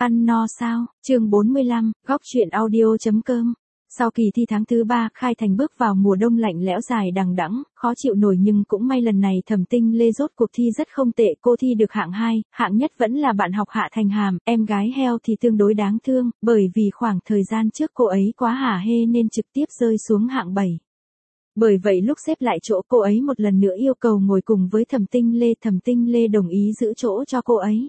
Ăn no sao? Chương 45, góc truyện audio.com. Sau kỳ thi tháng thứ 3, Khai Thành bước vào mùa đông lạnh lẽo dài đằng đẵng, khó chịu nổi nhưng cũng may lần này Thẩm Tinh Lê rốt cuộc thi rất không tệ, cô thi được hạng 2, hạng nhất vẫn là bạn học Hạ Thành Hàm, em gái heo thì tương đối đáng thương, bởi vì khoảng thời gian trước cô ấy quá hả hê nên trực tiếp rơi xuống hạng 7. Bởi vậy lúc xếp lại chỗ cô ấy một lần nữa yêu cầu ngồi cùng với Thẩm Tinh Lê đồng ý giữ chỗ cho cô ấy.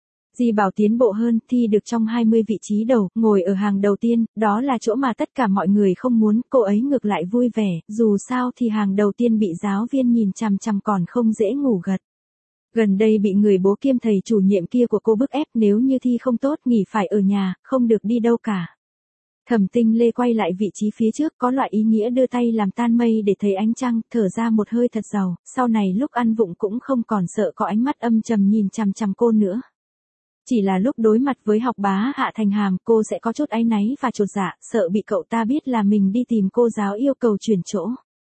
Di Bảo tiến bộ hơn, thi được trong 20 vị trí đầu, ngồi ở hàng đầu tiên, đó là chỗ mà tất cả mọi người không muốn, cô ấy ngược lại vui vẻ, dù sao thì hàng đầu tiên bị giáo viên nhìn chằm chằm còn không dễ ngủ gật. Gần đây bị người bố kiêm thầy chủ nhiệm kia của cô bức ép nếu như thi không tốt nghỉ phải ở nhà, không được đi đâu cả. Thẩm Tinh Lê quay lại vị trí phía trước có loại ý nghĩa đưa tay làm tan mây để thấy ánh trăng, thở ra một hơi thật giàu, sau này lúc ăn vụng cũng không còn sợ có ánh mắt âm trầm nhìn chằm chằm cô nữa. Chỉ là lúc đối mặt với học bá Hạ Thành Hàm cô sẽ có chút áy náy và chột dạ, sợ bị cậu ta biết là mình đi tìm cô giáo yêu cầu chuyển chỗ.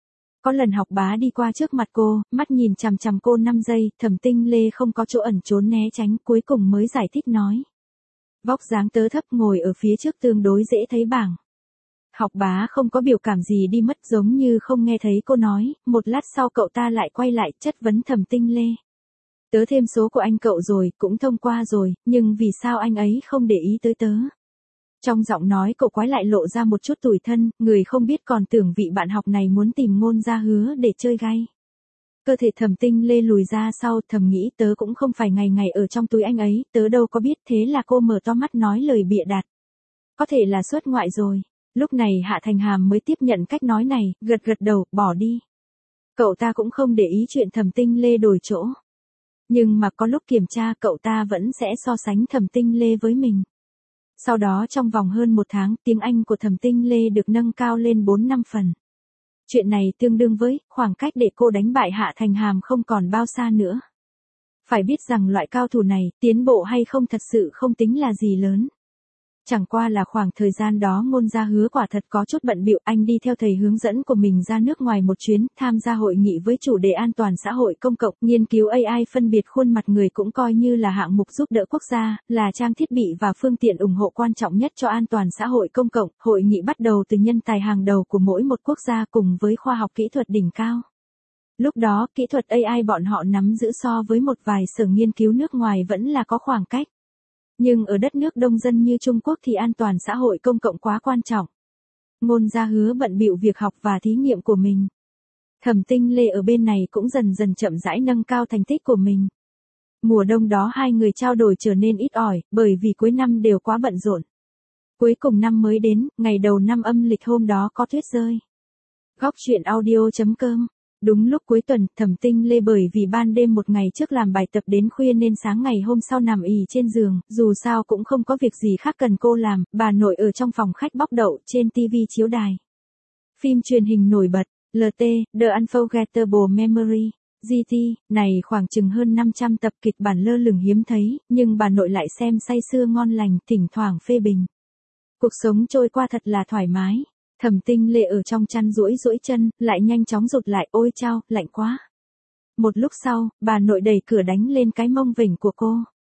Có lần học bá đi qua trước mặt cô, mắt nhìn chằm chằm cô 5 giây, Thẩm Tinh Lê không có chỗ ẩn trốn né tránh, cuối cùng mới giải thích nói. Vóc dáng tớ thấp ngồi ở phía trước tương đối dễ thấy bảng. Học bá không có biểu cảm gì đi mất giống như không nghe thấy cô nói, một lát sau cậu ta lại quay lại chất vấn Thẩm Tinh Lê. Tớ thêm số của anh cậu rồi, cũng thông qua rồi, nhưng vì sao anh ấy không để ý tới tớ? Trong giọng nói cậu quái lại lộ ra một chút tủi thân, người không biết còn tưởng vị bạn học này muốn tìm Ngôn Gia Hứa để chơi gay. Cơ thể Thẩm Tinh Lê lùi ra sau, thầm nghĩ tớ cũng không phải ngày ngày ở trong túi anh ấy, tớ đâu có biết, thế là cô mở to mắt nói lời bịa đặt. Có thể là xuất ngoại rồi. Lúc này Hạ Thành Hàm mới tiếp nhận cách nói này, gật gật đầu, bỏ đi. Cậu ta cũng không để ý chuyện Thẩm Tinh Lê đổi chỗ. Nhưng mà có lúc kiểm tra cậu ta vẫn sẽ so sánh Thẩm Tinh Lê với mình. Sau đó trong vòng hơn 1 tháng, tiếng Anh của Thẩm Tinh Lê được nâng cao lên 4-5 phần. Chuyện này tương đương với khoảng cách để cô đánh bại Hạ Thành Hàm không còn bao xa nữa. Phải biết rằng loại cao thủ này, tiến bộ hay không thật sự không tính là gì lớn. Chẳng qua là khoảng thời gian đó Ngôn Gia Hứa quả thật có chút bận bịu, anh đi theo thầy hướng dẫn của mình ra nước ngoài một chuyến, tham gia hội nghị với chủ đề an toàn xã hội công cộng, nghiên cứu AI phân biệt khuôn mặt người cũng coi như là hạng mục giúp đỡ quốc gia, là trang thiết bị và phương tiện ủng hộ quan trọng nhất cho an toàn xã hội công cộng. Hội nghị bắt đầu từ nhân tài hàng đầu của mỗi một quốc gia cùng với khoa học kỹ thuật đỉnh cao. Lúc đó, kỹ thuật AI bọn họ nắm giữ so với một vài sở nghiên cứu nước ngoài vẫn là có khoảng cách. Nhưng ở đất nước đông dân như Trung Quốc thì an toàn xã hội công cộng quá quan trọng. Ngôn Gia Hứa bận bịu việc học và thí nghiệm của mình. Thẩm Tinh Lê ở bên này cũng dần dần chậm rãi nâng cao thành tích của mình. Mùa đông đó hai người trao đổi trở nên ít ỏi, bởi vì cuối năm đều quá bận rộn. Cuối cùng năm mới đến, ngày đầu năm âm lịch hôm đó có tuyết rơi. Góc truyện audio.com. Đúng lúc cuối tuần, Thẩm Tinh Lê bởi vì ban đêm một ngày trước làm bài tập đến khuya nên sáng ngày hôm sau nằm ì trên giường, dù sao cũng không có việc gì khác cần cô làm, bà nội ở trong phòng khách bóc đậu, trên TV chiếu đài. Phim truyền hình nổi bật, LT, The Unforgettable Memory, GT, này khoảng chừng hơn 500 tập kịch bản lơ lửng hiếm thấy, nhưng bà nội lại xem say sưa ngon lành, thỉnh thoảng phê bình. Cuộc sống trôi qua thật là thoải mái. Thẩm Tinh Lê ở trong chăn duỗi chân, lại nhanh chóng rụt lại, ôi chao, lạnh quá. Một lúc sau, bà nội đẩy cửa đánh lên cái mông vểnh của cô.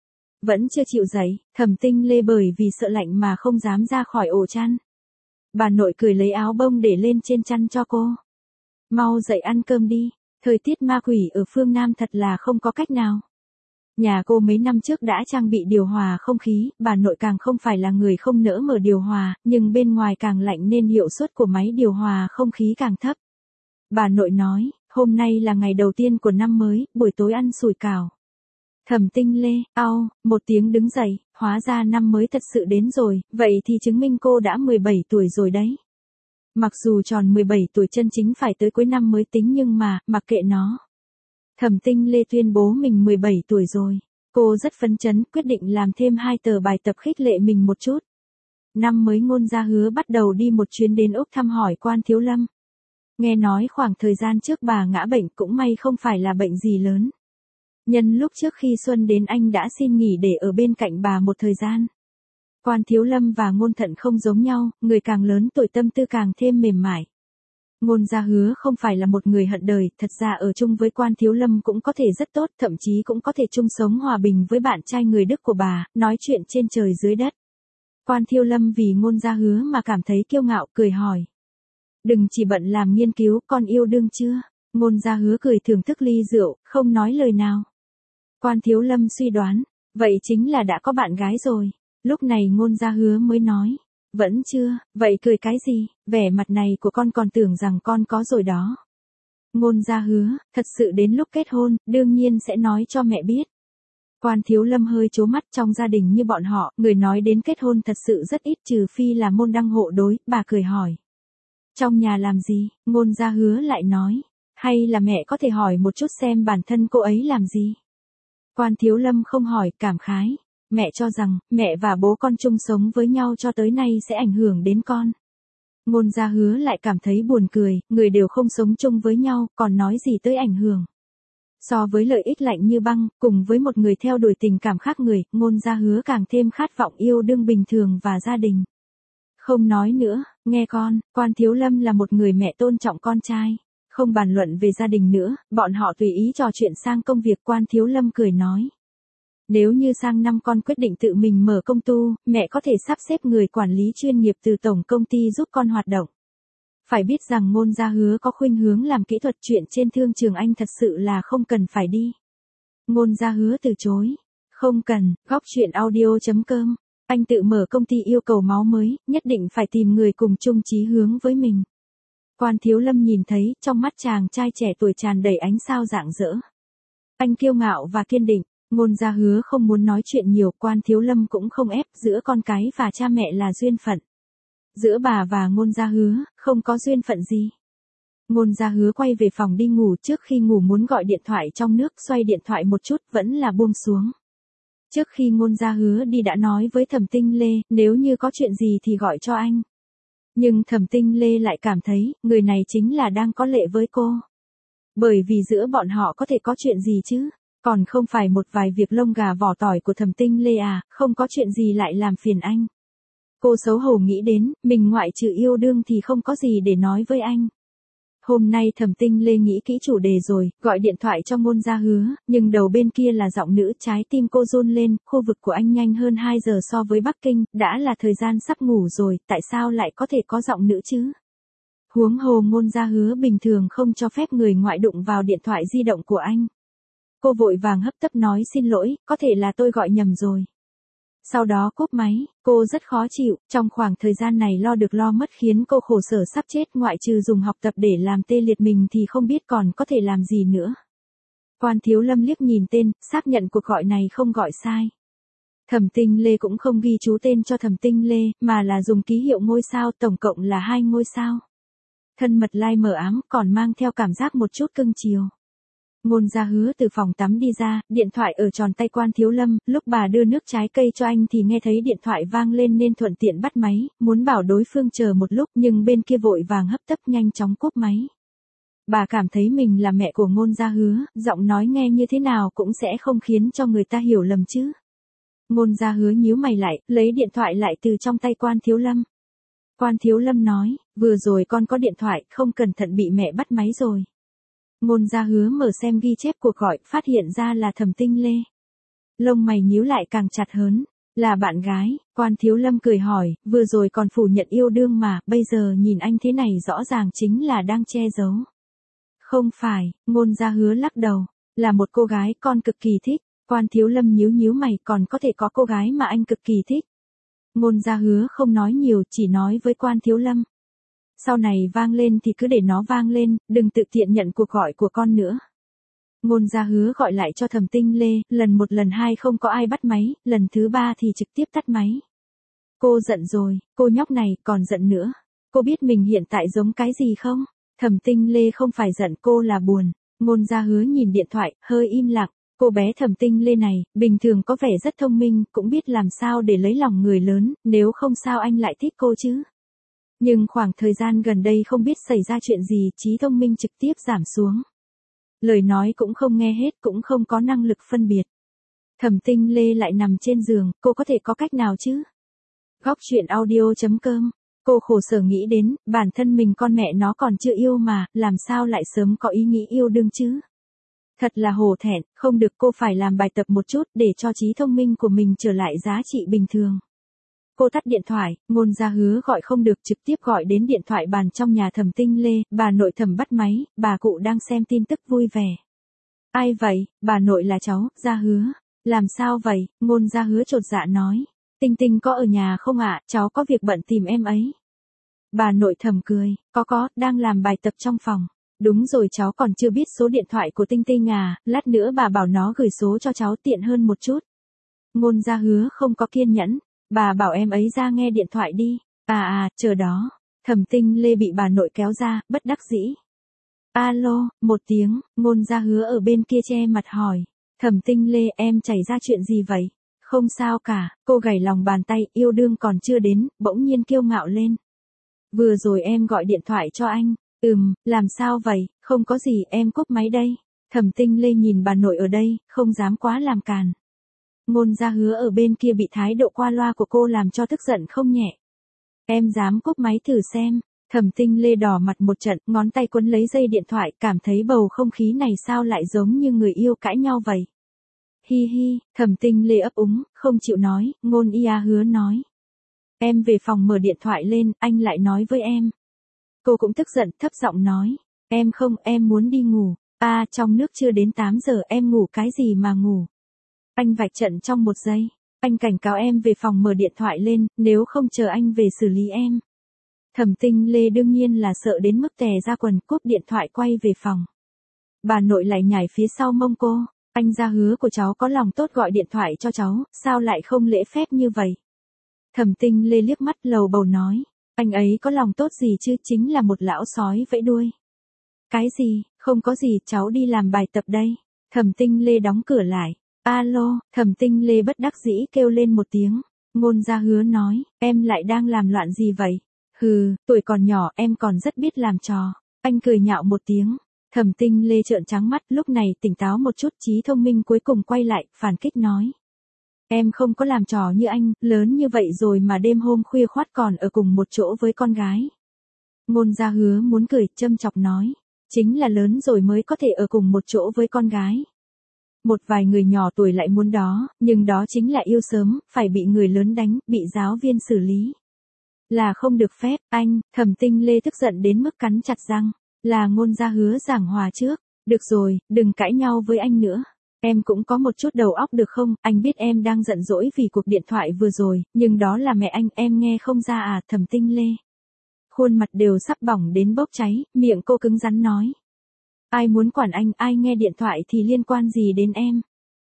Vẫn chưa chịu dậy, Thẩm Tinh Lê bởi vì sợ lạnh mà không dám ra khỏi ổ chăn. Bà nội cười lấy áo bông để lên trên chăn cho cô. Mau dậy ăn cơm đi, thời tiết ma quỷ ở phương Nam thật là không có cách nào. Nhà cô mấy năm trước đã trang bị điều hòa không khí, bà nội càng không phải là người không nỡ mở điều hòa, nhưng bên ngoài càng lạnh nên hiệu suất của máy điều hòa không khí càng thấp. Bà nội nói, hôm nay là ngày đầu tiên của năm mới, buổi tối ăn sủi cảo. Thẩm Tinh Lê, một tiếng đứng dậy, hóa ra năm mới thật sự đến rồi, vậy thì chứng minh cô đã 17 tuổi rồi đấy. Mặc dù tròn 17 tuổi chân chính phải tới cuối năm mới tính nhưng mà, mặc kệ nó. Thẩm Tinh Lê tuyên bố mình 17 tuổi rồi. Cô rất phấn chấn, quyết định làm thêm 2 tờ bài tập khích lệ mình một chút. Năm mới Ngôn Gia Hứa bắt đầu đi một chuyến đến Úc thăm hỏi Quan Thiếu Lâm. Nghe nói khoảng thời gian trước bà ngã bệnh cũng may không phải là bệnh gì lớn. Nhân lúc trước khi Xuân đến anh đã xin nghỉ để ở bên cạnh bà một thời gian. Quan Thiếu Lâm và Ngôn Thận không giống nhau, người càng lớn tuổi tâm tư càng thêm mềm mại. Ngôn Gia Hứa không phải là một người hận đời, thật ra ở chung với Quan Thiếu Lâm cũng có thể rất tốt, thậm chí cũng có thể chung sống hòa bình với bạn trai người Đức của bà, nói chuyện trên trời dưới đất. Quan Thiếu Lâm vì Ngôn Gia Hứa mà cảm thấy kiêu ngạo, cười hỏi. Đừng chỉ bận làm nghiên cứu, con yêu đương chưa? Ngôn Gia Hứa cười thưởng thức ly rượu, không nói lời nào. Quan Thiếu Lâm suy đoán, vậy chính là đã có bạn gái rồi. Lúc này Ngôn Gia Hứa mới nói. Vẫn chưa, vậy cười cái gì, vẻ mặt này của con còn tưởng rằng con có rồi đó. Ngôn Gia Hứa, thật sự đến lúc kết hôn, đương nhiên sẽ nói cho mẹ biết. Quan Thiếu Lâm hơi trố mắt, trong gia đình như bọn họ, người nói đến kết hôn thật sự rất ít, trừ phi là môn đăng hộ đối, bà cười hỏi. Trong nhà làm gì, Ngôn Gia Hứa lại nói, hay là mẹ có thể hỏi một chút xem bản thân cô ấy làm gì. Quan Thiếu Lâm không hỏi, cảm khái. Mẹ cho rằng, mẹ và bố con chung sống với nhau cho tới nay sẽ ảnh hưởng đến con. Ngôn Gia Hứa lại cảm thấy buồn cười, người đều không sống chung với nhau, còn nói gì tới ảnh hưởng. So với lợi ích lạnh như băng, cùng với một người theo đuổi tình cảm khác người, Ngôn Gia Hứa càng thêm khát vọng yêu đương bình thường và gia đình. Không nói nữa, nghe con, Quan Thiếu Lâm là một người mẹ tôn trọng con trai. Không bàn luận về gia đình nữa, bọn họ tùy ý trò chuyện sang công việc. Quan Thiếu Lâm cười nói. Nếu như sang năm con quyết định tự mình mở công tu, mẹ có thể sắp xếp người quản lý chuyên nghiệp từ tổng công ty giúp con hoạt động. Phải biết rằng Ngôn Gia Hứa có khuynh hướng làm kỹ thuật, chuyện trên thương trường anh thật sự là không cần phải đi. Ngôn Gia Hứa từ chối. Không cần, góc chuyện audio.com. Anh tự mở công ty yêu cầu máu mới, nhất định phải tìm người cùng chung chí hướng với mình. Quan Thiếu Lâm nhìn thấy, trong mắt chàng trai trẻ tuổi tràn đầy ánh sao rạng rỡ. Anh kiêu ngạo và kiên định. Ngôn Gia Hứa không muốn nói chuyện nhiều, Quan Thiếu Lâm cũng không ép, giữa con cái và cha mẹ là duyên phận. Giữa bà và Ngôn Gia Hứa, không có duyên phận gì. Ngôn Gia Hứa quay về phòng đi ngủ, trước khi ngủ muốn gọi điện thoại trong nước, xoay điện thoại một chút, vẫn là buông xuống. Trước khi Ngôn Gia Hứa đi đã nói với Thẩm Tinh Lê, nếu như có chuyện gì thì gọi cho anh. Nhưng Thẩm Tinh Lê lại cảm thấy, người này chính là đang có lệ với cô. Bởi vì giữa bọn họ có thể có chuyện gì chứ? Còn không phải một vài việc lông gà vỏ tỏi của Thẩm Tinh Lê à, không có chuyện gì lại làm phiền anh. Cô xấu hổ nghĩ đến, mình ngoại trừ yêu đương thì không có gì để nói với anh. Hôm nay Thẩm Tinh Lê nghĩ kỹ chủ đề rồi, gọi điện thoại cho Ngôn Gia Hứa, nhưng đầu bên kia là giọng nữ, trái tim cô run lên, khu vực của anh nhanh hơn 2 giờ so với Bắc Kinh, đã là thời gian sắp ngủ rồi, tại sao lại có thể có giọng nữ chứ? Huống hồ Ngôn Gia Hứa bình thường không cho phép người ngoại đụng vào điện thoại di động của anh. Cô vội vàng hấp tấp nói xin lỗi, có thể là tôi gọi nhầm rồi. Sau đó cúp máy, cô rất khó chịu, trong khoảng thời gian này lo được lo mất khiến cô khổ sở sắp chết, ngoại trừ dùng học tập để làm tê liệt mình thì không biết còn có thể làm gì nữa. Quan Thiếu Lâm liếc nhìn tên, xác nhận cuộc gọi này không gọi sai. Thẩm Tinh Lê cũng không ghi chú tên cho Thẩm Tinh Lê, mà là dùng ký hiệu ngôi sao, tổng cộng là 2 ngôi sao. Thân mật lai mờ ám, còn mang theo cảm giác một chút cưng chiều. Ngôn Gia Hứa từ phòng tắm đi ra, điện thoại ở tròn tay Quan Thiếu Lâm, lúc bà đưa nước trái cây cho anh thì nghe thấy điện thoại vang lên nên thuận tiện bắt máy, muốn bảo đối phương chờ một lúc nhưng bên kia vội vàng hấp tấp nhanh chóng cúp máy. Bà cảm thấy mình là mẹ của Ngôn Gia Hứa, giọng nói nghe như thế nào cũng sẽ không khiến cho người ta hiểu lầm chứ. Ngôn Gia Hứa nhíu mày lại, lấy điện thoại lại từ trong tay Quan Thiếu Lâm. Quan Thiếu Lâm nói, vừa rồi con có điện thoại, không cẩn thận bị mẹ bắt máy rồi. Ngôn Gia Hứa mở xem ghi chép cuộc gọi, phát hiện ra là Thẩm Tinh Lê. Lông mày nhíu lại càng chặt hơn, là bạn gái. Quan Thiếu Lâm cười hỏi, vừa rồi còn phủ nhận yêu đương mà, bây giờ nhìn anh thế này rõ ràng chính là đang che giấu. Không phải, Ngôn Gia Hứa lắc đầu, là một cô gái con cực kỳ thích. Quan Thiếu Lâm nhíu mày, còn có thể có cô gái mà anh cực kỳ thích. Ngôn Gia Hứa không nói nhiều, chỉ nói với Quan Thiếu Lâm. Sau này vang lên thì cứ để nó vang lên, đừng tự tiện nhận cuộc gọi của con nữa. Ngôn Gia Hứa gọi lại cho Thẩm Tinh Lê, lần 1 lần 2 không có ai bắt máy, lần thứ 3 thì trực tiếp tắt máy. Cô giận rồi, cô nhóc này còn giận nữa. Cô biết mình hiện tại giống cái gì không? Thẩm Tinh Lê không phải giận, cô là buồn. Ngôn Gia Hứa nhìn điện thoại, hơi im lặng. Cô bé Thẩm Tinh Lê này, bình thường có vẻ rất thông minh, cũng biết làm sao để lấy lòng người lớn, nếu không sao anh lại thích cô chứ. Nhưng khoảng thời gian gần đây không biết xảy ra chuyện gì, trí thông minh trực tiếp giảm xuống. Lời nói cũng không nghe hết, cũng không có năng lực phân biệt. Thẩm Tinh Lê lại nằm trên giường, cô có thể có cách nào chứ? Góc chuyện audio.com Cô khổ sở nghĩ đến, bản thân mình con mẹ nó còn chưa yêu mà, làm sao lại sớm có ý nghĩ yêu đương chứ? Thật là hổ thẹn, không được, cô phải làm bài tập một chút để cho trí thông minh của mình trở lại giá trị bình thường. Cô tắt điện thoại, Ngôn Gia Hứa gọi không được, trực tiếp gọi đến điện thoại bàn trong nhà Thẩm Tinh Lê, bà nội Thẩm bắt máy, bà cụ đang xem tin tức vui vẻ. Ai vậy? Bà nội là cháu, Gia Hứa. Làm sao vậy? Ngôn Gia Hứa chột dạ nói. Tinh Tinh có ở nhà không ạ? Cháu có việc bận tìm em ấy. Bà nội Thẩm cười, có, đang làm bài tập trong phòng. Đúng rồi, cháu còn chưa biết số điện thoại của Tinh Tinh à, lát nữa bà bảo nó gửi số cho cháu tiện hơn một chút. Ngôn Gia Hứa không có kiên nhẫn, bà bảo em ấy ra nghe điện thoại đi. Chờ đó. Thẩm Tinh Lê bị bà nội kéo ra, bất đắc dĩ. Alo, một tiếng, Ngôn Gia Hứa ở bên kia che mặt hỏi. Thẩm Tinh Lê, em xảy ra chuyện gì vậy? Không sao cả, cô gảy lòng bàn tay, yêu đương còn chưa đến, bỗng nhiên kiêu ngạo lên. Vừa rồi em gọi điện thoại cho anh. Làm sao vậy? Không có gì, em cúp máy đây. Thẩm Tinh Lê nhìn bà nội ở đây, không dám quá làm càn. Ngôn Gia Hứa ở bên kia bị thái độ qua loa của cô làm cho tức giận không nhẹ. Em dám cúp máy thử xem. Thẩm Tinh Lê đỏ mặt một trận, ngón tay quấn lấy dây điện thoại, cảm thấy bầu không khí này sao lại giống như người yêu cãi nhau vậy. Hi hi, Thẩm Tinh Lê ấp úng, không chịu nói, Ngôn Gia Hứa nói. Em về phòng mở điện thoại lên, anh lại nói với em. Cô cũng tức giận, thấp giọng nói. Em không, em muốn đi ngủ. Trong nước chưa đến 8 giờ, em ngủ cái gì mà ngủ. Anh vạch trận trong một giây. Anh cảnh cáo em về phòng mở điện thoại lên, nếu không chờ anh về xử lý em. Thẩm Tinh Lê đương nhiên là sợ đến mức tè ra quần, cúp điện thoại quay về phòng. Bà nội lại nhảy phía sau mông cô. Anh Gia Hứa của cháu có lòng tốt gọi điện thoại cho cháu, sao lại không lễ phép như vậy? Thẩm Tinh Lê liếc mắt lầu bầu nói. Anh ấy có lòng tốt gì chứ, chính là một lão sói vẫy đuôi. Cái gì, không có gì, cháu đi làm bài tập đây. Thẩm Tinh Lê đóng cửa lại. Alo, Thẩm Tinh Lê bất đắc dĩ kêu lên một tiếng. Ngôn Gia Hứa nói, em lại đang làm loạn gì vậy? Hừ, tuổi còn nhỏ em còn rất biết làm trò. Anh cười nhạo một tiếng. Thẩm Tinh Lê trợn trắng mắt, lúc này tỉnh táo một chút, trí thông minh cuối cùng quay lại, phản kích nói. Em không có làm trò như anh, lớn như vậy rồi mà đêm hôm khuya khoắt còn ở cùng một chỗ với con gái. Ngôn Gia Hứa muốn cười, châm chọc nói. Chính là lớn rồi mới có thể ở cùng một chỗ với con gái. Một vài người nhỏ tuổi lại muốn đó, nhưng đó chính là yêu sớm, phải bị người lớn đánh, bị giáo viên xử lý. Là không được phép, anh. Thẩm Tinh Lê tức giận đến mức cắn chặt răng. Là Ngôn Gia Hứa giảng hòa trước. Được rồi, đừng cãi nhau với anh nữa. Em cũng có một chút đầu óc được không? Anh biết em đang giận dỗi vì cuộc điện thoại vừa rồi, nhưng đó là mẹ anh, em nghe không ra à? Thẩm Tinh Lê. Khuôn mặt đều sắp bỏng đến bốc cháy, miệng cô cứng rắn nói. Ai muốn quản anh, ai nghe điện thoại thì liên quan gì đến em?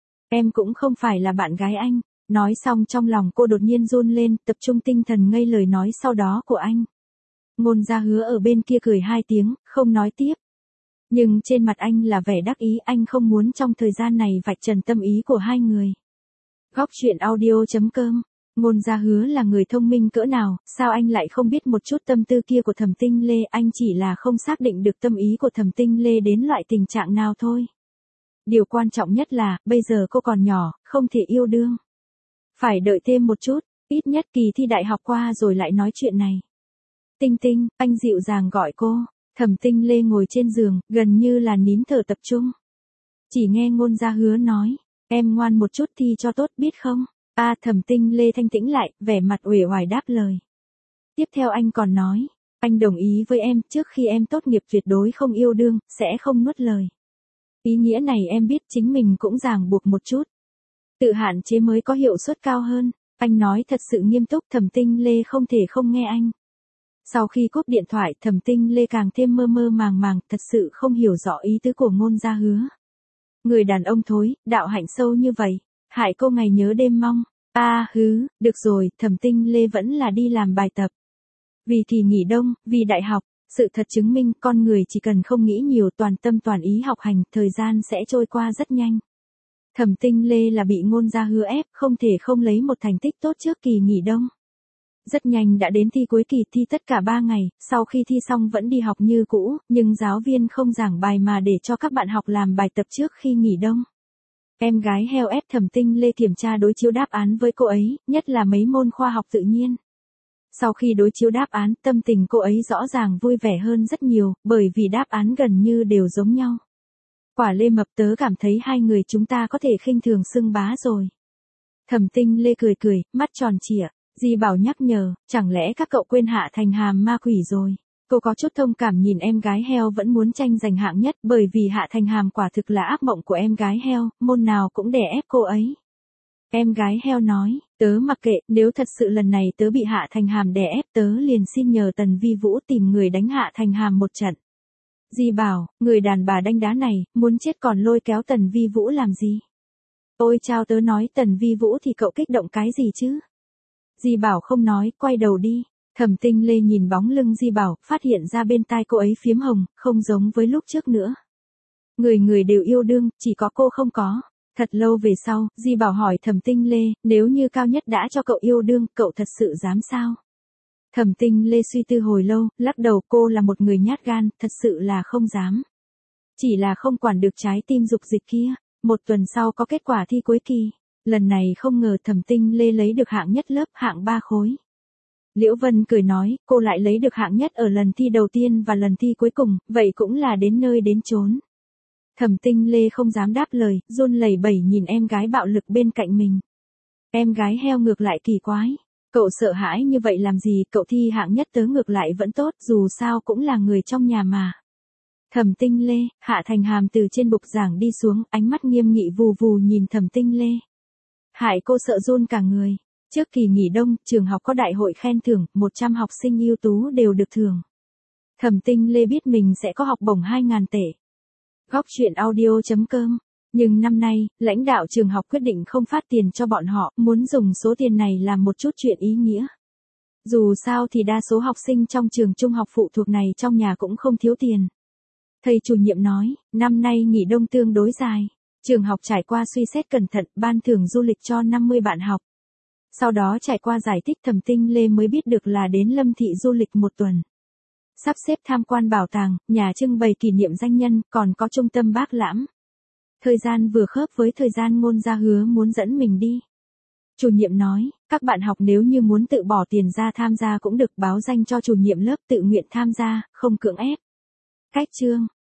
Em cũng không phải là bạn gái anh. Nói xong trong lòng cô đột nhiên run lên, tập trung tinh thần ngây lời nói sau đó của anh. Ngôn Gia Hứa ở bên kia cười 2 tiếng, không nói tiếp. Nhưng trên mặt anh là vẻ đắc ý, anh không muốn trong thời gian này vạch trần tâm ý của hai người. Góc truyện audio.com. Ngôn Gia Hứa là người thông minh cỡ nào, sao anh lại không biết một chút tâm tư kia của Thẩm Tinh Lê, anh chỉ là không xác định được tâm ý của Thẩm Tinh Lê đến loại tình trạng nào thôi. Điều quan trọng nhất là, bây giờ cô còn nhỏ, không thể yêu đương. Phải đợi thêm một chút, ít nhất kỳ thi đại học qua rồi lại nói chuyện này. Tinh Tinh, anh dịu dàng gọi cô. Thẩm Tinh Lê ngồi trên giường, gần như là nín thở tập trung. Chỉ nghe Ngôn Gia Hứa nói, em ngoan một chút thi cho tốt biết không? Thẩm Tinh Lê thanh tĩnh lại, vẻ mặt uể oải đáp lời. Tiếp theo anh còn nói, anh đồng ý với em, trước khi em tốt nghiệp tuyệt đối không yêu đương, sẽ không nuốt lời. Ý nghĩa này em biết, chính mình cũng ràng buộc một chút. Tự hạn chế mới có hiệu suất cao hơn. Anh nói thật sự nghiêm túc, Thẩm Tinh Lê không thể không nghe anh. Sau khi cúp điện thoại, Thẩm Tinh Lê càng thêm mơ mơ màng màng, thật sự không hiểu rõ ý tứ của Ngôn Gia Hứa. Người đàn ông thối, đạo hạnh sâu như vậy, hại cô ngày nhớ đêm mong. Được rồi, Thẩm Tinh Lê vẫn là đi làm bài tập. Vì kỳ nghỉ đông, vì đại học, sự thật chứng minh con người chỉ cần không nghĩ nhiều, toàn tâm toàn ý học hành, thời gian sẽ trôi qua rất nhanh. Thẩm Tinh Lê là bị Ngôn Gia Hứa ép, không thể không lấy một thành tích tốt trước kỳ nghỉ đông. Rất nhanh đã đến thi cuối kỳ, thi tất cả 3 ngày, sau khi thi xong vẫn đi học như cũ, nhưng giáo viên không giảng bài mà để cho các bạn học làm bài tập trước khi nghỉ đông. Em gái heo ép Thẩm Tinh Lê kiểm tra đối chiếu đáp án với cô ấy, nhất là mấy môn khoa học tự nhiên. Sau khi đối chiếu đáp án, tâm tình cô ấy rõ ràng vui vẻ hơn rất nhiều, bởi vì đáp án gần như đều giống nhau. Quả Lê Mập, tớ cảm thấy hai người chúng ta có thể khinh thường xưng bá rồi. Thẩm Tinh Lê cười cười, mắt tròn trịa. Di Bảo nhắc nhở, chẳng lẽ các cậu quên Hạ Thành Hàm ma quỷ rồi. Cô có chút thông cảm nhìn em gái heo vẫn muốn tranh giành hạng nhất, bởi vì Hạ Thành Hàm quả thực là ác mộng của em gái heo, môn nào cũng đè ép cô ấy. Em gái heo nói, tớ mặc kệ, nếu thật sự lần này tớ bị Hạ Thành Hàm đè ép, tớ liền xin nhờ Tần Vi Vũ tìm người đánh Hạ Thành Hàm một trận. Di Bảo, người đàn bà đánh đá này, muốn chết còn lôi kéo Tần Vi Vũ làm gì? Ôi chao, tớ nói Tần Vi Vũ thì cậu kích động cái gì chứ? Di Bảo không nói, quay đầu đi. Thẩm Tinh Lê nhìn bóng lưng Di Bảo, phát hiện ra bên tai cô ấy phiếm hồng, không giống với lúc trước nữa. Người người đều yêu đương, chỉ có cô không có. Thật lâu về sau, Di Bảo hỏi Thẩm Tinh Lê, nếu như Cao Nhất đã cho cậu yêu đương, cậu thật sự dám sao? Thẩm Tinh Lê suy tư hồi lâu, lắc đầu, cô là một người nhát gan, thật sự là không dám. Chỉ là không quản được trái tim dục dịch kia. Một tuần sau có kết quả thi cuối kỳ. Lần này không ngờ Thẩm Tinh Lê lấy được hạng nhất lớp, hạng 3 khối. Liễu Vân cười nói, cô lại lấy được hạng nhất ở lần thi đầu tiên và lần thi cuối cùng, vậy cũng là đến nơi đến chốn. Thẩm Tinh Lê không dám đáp lời, run lẩy bẩy nhìn em gái bạo lực bên cạnh mình. Em gái heo ngược lại kỳ quái. Cậu sợ hãi như vậy làm gì, cậu thi hạng nhất tớ ngược lại vẫn tốt, dù sao cũng là người trong nhà mà. Thẩm Tinh Lê, Hạ Thành Hàm từ trên bục giảng đi xuống, ánh mắt nghiêm nghị vù vù nhìn Thẩm Tinh Lê. Hại cô sợ run cả người. Trước kỳ nghỉ đông, trường học có đại hội khen thưởng, 100 học sinh ưu tú đều được thưởng. Thẩm Tinh Lê biết mình sẽ có học bổng 2.000 tệ. Góc truyện audio.com. Nhưng năm nay, lãnh đạo trường học quyết định không phát tiền cho bọn họ, muốn dùng số tiền này làm một chút chuyện ý nghĩa. Dù sao thì đa số học sinh trong trường trung học phụ thuộc này trong nhà cũng không thiếu tiền. Thầy chủ nhiệm nói, năm nay nghỉ đông tương đối dài. Trường học trải qua suy xét cẩn thận, ban thưởng du lịch cho 50 bạn học. Sau đó trải qua giải thích, Thẩm Tinh Lê mới biết được là đến Lâm Thị du lịch một tuần. Sắp xếp tham quan bảo tàng, nhà trưng bày kỷ niệm danh nhân, còn có trung tâm Bác Lãm. Thời gian vừa khớp với thời gian Ngôn Gia hứa muốn dẫn mình đi. Chủ nhiệm nói, các bạn học nếu như muốn tự bỏ tiền ra tham gia cũng được, báo danh cho chủ nhiệm lớp tự nguyện tham gia, không cưỡng ép. Cách chương